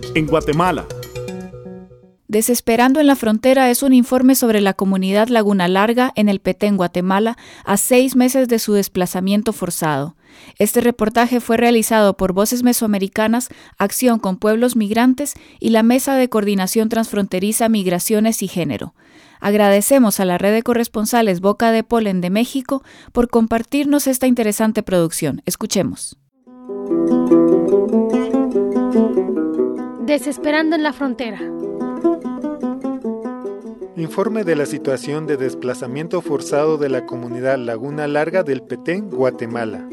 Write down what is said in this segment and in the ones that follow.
en Guatemala. Desesperando en la Frontera es un informe sobre la comunidad Laguna Larga en el Petén, Guatemala, a 6 meses de su desplazamiento forzado. Este reportaje fue realizado por Voces Mesoamericanas, Acción con Pueblos Migrantes y la Mesa de Coordinación Transfronteriza Migraciones y Género. Agradecemos a la red de corresponsales Boca de Polen de México por compartirnos esta interesante producción. Escuchemos. Desesperando en la Frontera. Informe de la situación de desplazamiento forzado de la comunidad Laguna Larga del Petén, Guatemala.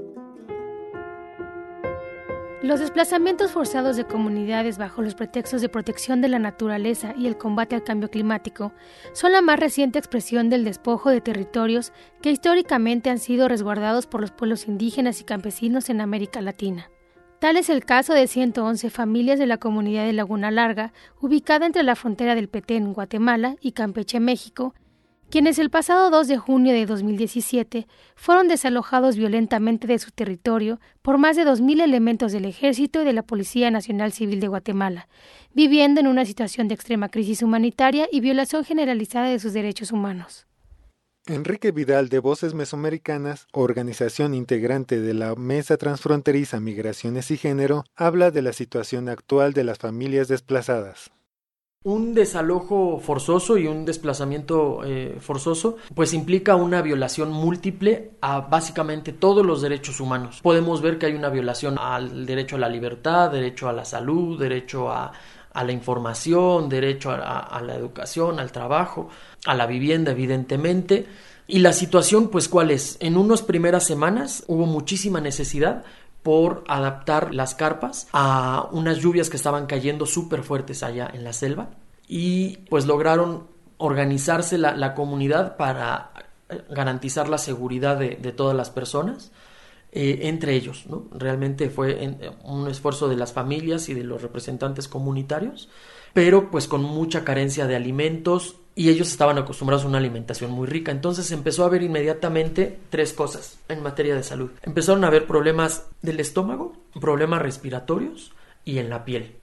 Los desplazamientos forzados de comunidades bajo los pretextos de protección de la naturaleza y el combate al cambio climático son la más reciente expresión del despojo de territorios que históricamente han sido resguardados por los pueblos indígenas y campesinos en América Latina. Tal es el caso de 111 familias de la comunidad de Laguna Larga, ubicada entre la frontera del Petén, Guatemala, y Campeche, México, quienes el pasado 2 de junio de 2017 fueron desalojados violentamente de su territorio por más de 2,000 elementos del Ejército y de la Policía Nacional Civil de Guatemala, viviendo en una situación de extrema crisis humanitaria y violación generalizada de sus derechos humanos. Enrique Vidal, de Voces Mesoamericanas, organización integrante de la Mesa Transfronteriza Migraciones y Género, habla de la situación actual de las familias desplazadas. Un desalojo forzoso y un desplazamiento forzoso pues implica una violación múltiple a básicamente todos los derechos humanos. Podemos ver que hay una violación al derecho a la libertad, derecho a la salud, derecho a la información, derecho a la educación, al trabajo, a la vivienda, evidentemente. Y la situación, pues, ¿cuál es? En unas primeras semanas hubo muchísima necesidad por adaptar las carpas a unas lluvias que estaban cayendo súper fuertes allá en la selva y pues lograron organizarse la comunidad para garantizar la seguridad de todas las personas. Entre ellos, ¿no? Realmente fue un esfuerzo de las familias y de los representantes comunitarios, pero pues con mucha carencia de alimentos y ellos estaban acostumbrados a una alimentación muy rica. Entonces empezó a haber inmediatamente 3 cosas en materia de salud. Empezaron a haber problemas del estómago, problemas respiratorios y en la piel.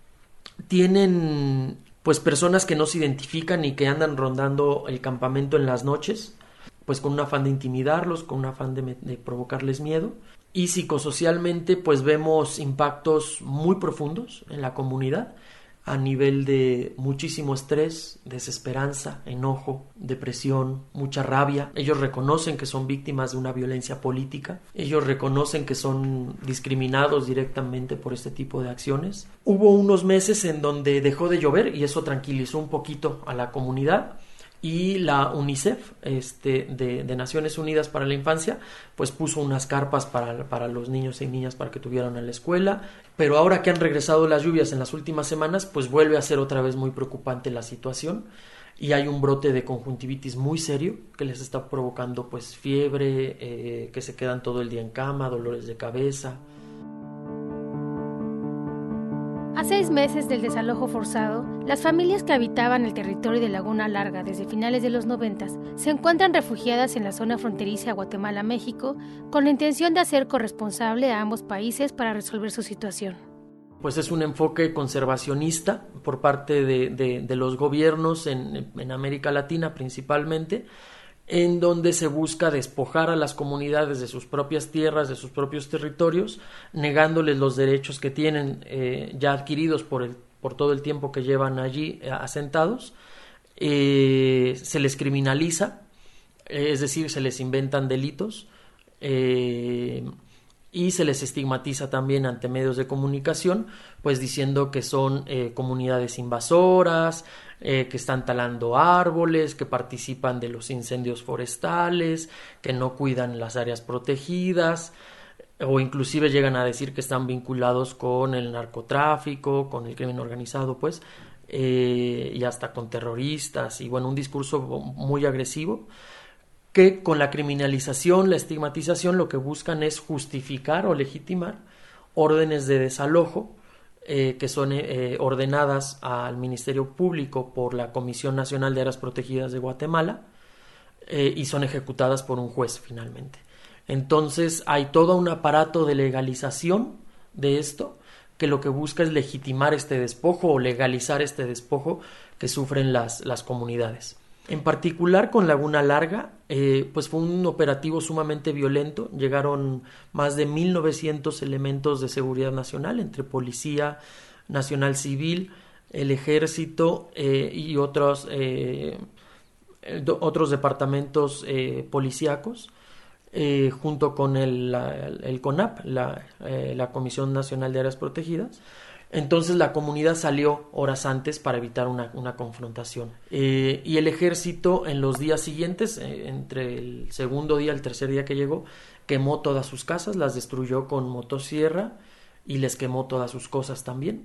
Tienen pues personas que no se identifican y que andan rondando el campamento en las noches, pues con un afán de intimidarlos, con un afán de provocarles miedo. Y psicosocialmente pues vemos impactos muy profundos en la comunidad a nivel de muchísimo estrés, desesperanza, enojo, depresión, mucha rabia. Ellos reconocen que son víctimas de una violencia política, ellos reconocen que son discriminados directamente por este tipo de acciones. Hubo unos meses en donde dejó de llover y eso tranquilizó un poquito a la comunidad. Y la UNICEF de Naciones Unidas para la Infancia pues puso unas carpas para los niños y niñas para que tuvieran a la escuela, pero ahora que han regresado las lluvias en las últimas semanas pues vuelve a ser otra vez muy preocupante la situación y hay un brote de conjuntivitis muy serio que les está provocando pues fiebre, que se quedan todo el día en cama, dolores de cabeza. A 6 meses del desalojo forzado, las familias que habitaban el territorio de Laguna Larga desde finales de los 90 se encuentran refugiadas en la zona fronteriza Guatemala-México con la intención de hacer corresponsable a ambos países para resolver su situación. Pues es un enfoque conservacionista por parte de los gobiernos en América Latina principalmente, en donde se busca despojar a las comunidades de sus propias tierras, de sus propios territorios, negándoles los derechos que tienen ya adquiridos por todo el tiempo que llevan allí asentados. Se les criminaliza, es decir, se les inventan delitos y se les estigmatiza también ante medios de comunicación, pues diciendo que son comunidades invasoras, que están talando árboles, que participan de los incendios forestales, que no cuidan las áreas protegidas, o inclusive llegan a decir que están vinculados con el narcotráfico, con el crimen organizado, pues, y hasta con terroristas, y bueno, un discurso muy agresivo, que con la criminalización, la estigmatización, lo que buscan es justificar o legitimar órdenes de desalojo que son ordenadas al Ministerio Público por la Comisión Nacional de Áreas Protegidas de Guatemala y son ejecutadas por un juez finalmente. Entonces hay todo un aparato de legalización de esto que lo que busca es legitimar este despojo o legalizar este despojo que sufren las comunidades. En particular con Laguna Larga, pues fue un operativo sumamente violento. Llegaron más de 1,900 elementos de seguridad nacional, entre Policía Nacional Civil, el Ejército y otros departamentos policíacos, junto con el CONAP, la Comisión Nacional de Áreas Protegidas. Entonces la comunidad salió horas antes para evitar una confrontación. Y el ejército en los días siguientes, entre el segundo día y el tercer día que llegó, quemó todas sus casas, las destruyó con motosierra y les quemó todas sus cosas también.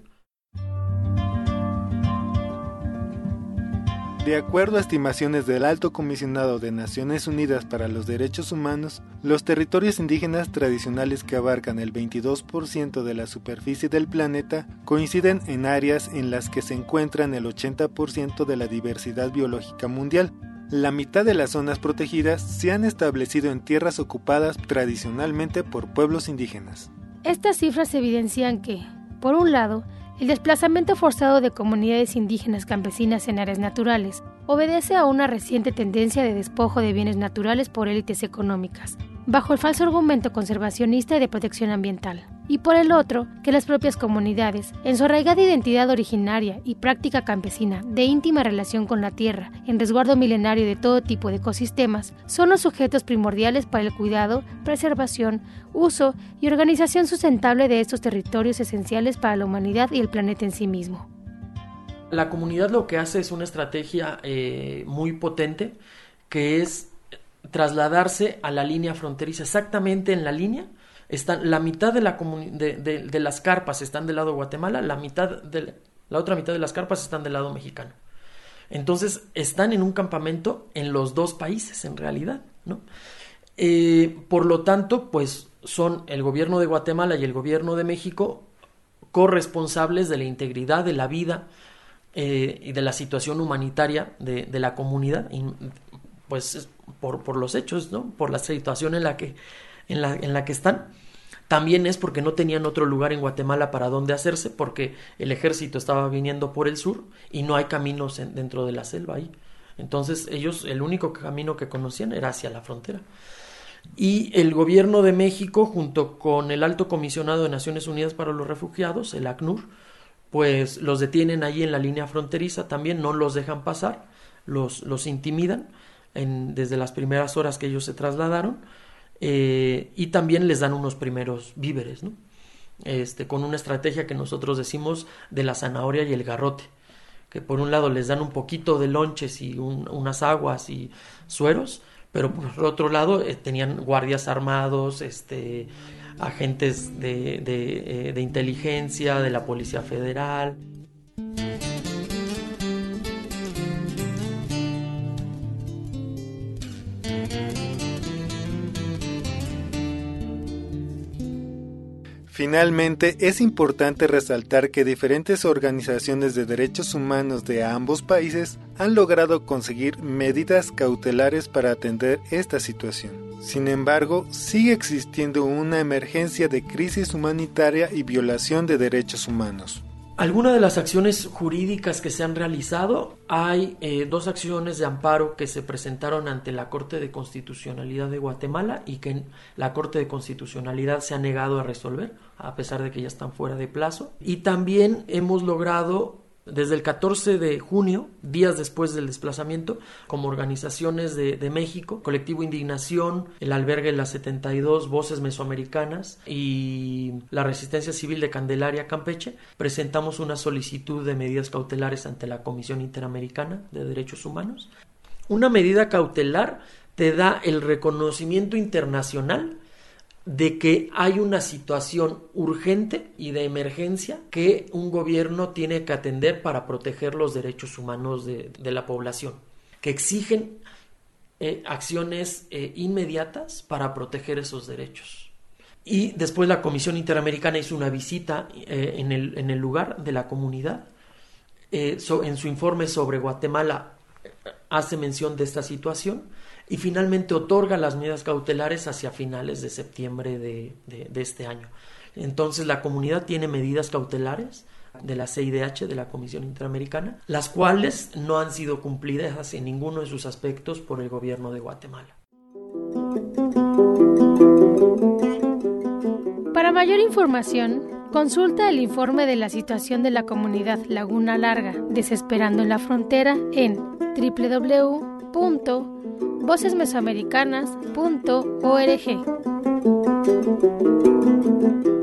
De acuerdo a estimaciones del Alto Comisionado de Naciones Unidas para los Derechos Humanos, los territorios indígenas tradicionales que abarcan el 22% de la superficie del planeta coinciden en áreas en las que se encuentran el 80% de la diversidad biológica mundial. La mitad de las zonas protegidas se han establecido en tierras ocupadas tradicionalmente por pueblos indígenas. Estas cifras evidencian que, por un lado, el desplazamiento forzado de comunidades indígenas campesinas en áreas naturales obedece a una reciente tendencia de despojo de bienes naturales por élites económicas, bajo el falso argumento conservacionista y de protección ambiental. Y por el otro, que las propias comunidades, en su arraigada identidad originaria y práctica campesina de íntima relación con la tierra, en resguardo milenario de todo tipo de ecosistemas, son los sujetos primordiales para el cuidado, preservación, uso y organización sustentable de estos territorios esenciales para la humanidad y el planeta en sí mismo. La comunidad lo que hace es una estrategia muy potente, que es trasladarse a la línea fronteriza. Exactamente en la línea están la mitad de las carpas están del lado de Guatemala, la otra mitad de las carpas están del lado mexicano. Entonces están en un campamento en los dos países en realidad, ¿no? Por lo tanto, pues son el gobierno de Guatemala y el gobierno de México corresponsables de la integridad de la vida y de la situación humanitaria de la comunidad, y, pues por los hechos, ¿no? Por la situación en la que están. También es porque no tenían otro lugar en Guatemala para donde hacerse, porque el ejército estaba viniendo por el sur y no hay caminos dentro de la selva ahí. Entonces ellos, el único camino que conocían era hacia la frontera. Y el gobierno de México, junto con el Alto Comisionado de Naciones Unidas para los Refugiados, el ACNUR, pues los detienen allí en la línea fronteriza, también no los dejan pasar, los intimidan desde las primeras horas que ellos se trasladaron, y también les dan unos primeros víveres, ¿no? Con una estrategia que nosotros decimos de la zanahoria y el garrote, que por un lado les dan un poquito de lonches y unas aguas y sueros, pero por otro lado tenían guardias armados, agentes de inteligencia, de la Policía Federal. Finalmente, es importante resaltar que diferentes organizaciones de derechos humanos de ambos países han logrado conseguir medidas cautelares para atender esta situación. Sin embargo, sigue existiendo una emergencia de crisis humanitaria y violación de derechos humanos. Algunas de las acciones jurídicas que se han realizado, hay 2 acciones de amparo que se presentaron ante la Corte de Constitucionalidad de Guatemala y que la Corte de Constitucionalidad se ha negado a resolver, a pesar de que ya están fuera de plazo. Y también hemos logrado, desde el 14 de junio, días después del desplazamiento, como organizaciones de México, Colectivo Indignación, el Albergue Las 72, Voces Mesoamericanas y la Resistencia Civil de Candelaria, Campeche, presentamos una solicitud de medidas cautelares ante la Comisión Interamericana de Derechos Humanos. Una medida cautelar te da el reconocimiento internacional de que hay una situación urgente y de emergencia que un gobierno tiene que atender para proteger los derechos humanos de la población, que exigen acciones inmediatas para proteger esos derechos. Y después la Comisión Interamericana hizo una visita en el lugar de la comunidad. En su informe sobre Guatemala hace mención de esta situación y finalmente otorga las medidas cautelares hacia finales de septiembre de este año. Entonces la comunidad tiene medidas cautelares de la CIDH, de la Comisión Interamericana, las cuales no han sido cumplidas en ninguno de sus aspectos por el gobierno de Guatemala. Para mayor información, consulta el informe de la situación de la comunidad Laguna Larga Desesperando en la Frontera en www.vocesmesoamericanas.org.